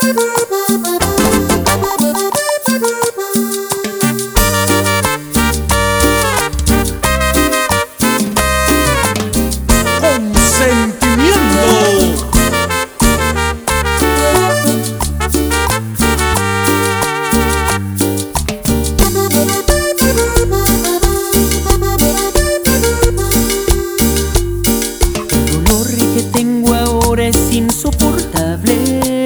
Es insoportable.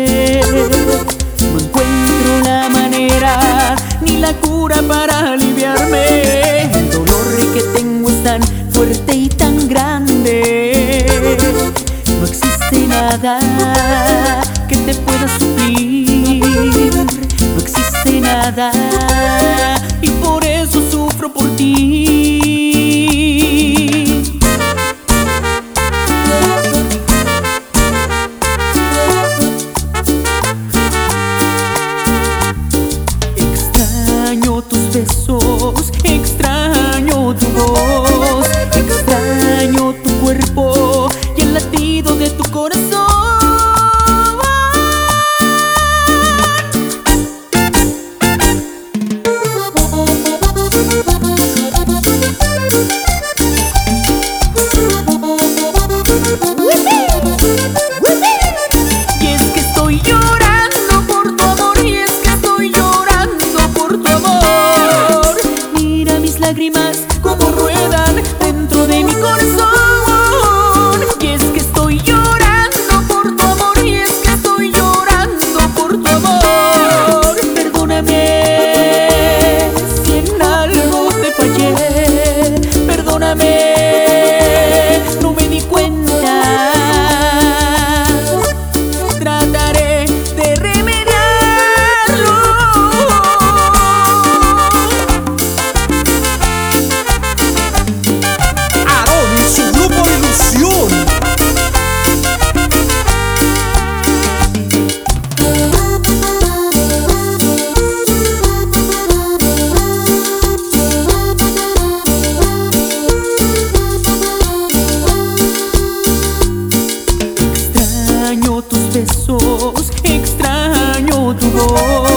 No encuentro la manera ni la cura para aliviarme. El dolor que tengo es tan fuerte y tan grande. No existe nada que te pueda suplir. No existe nada y por eso sufro por ti. Besos, extraño tu voz, extraño tu cuerpo y el latido de tu corazón. Y es que estoy llorando por tu amor, y es que estoy llorando por tu amor. Lágrimas como ruedan dentro de mi corazón. Y es que estoy llorando por tu amor, y es que estoy llorando por tu amor. Perdóname si en algo te fallé. Perdóname, no me di cuenta. Trataré de remediarlo. Extraño tus besos, extraño tu voz.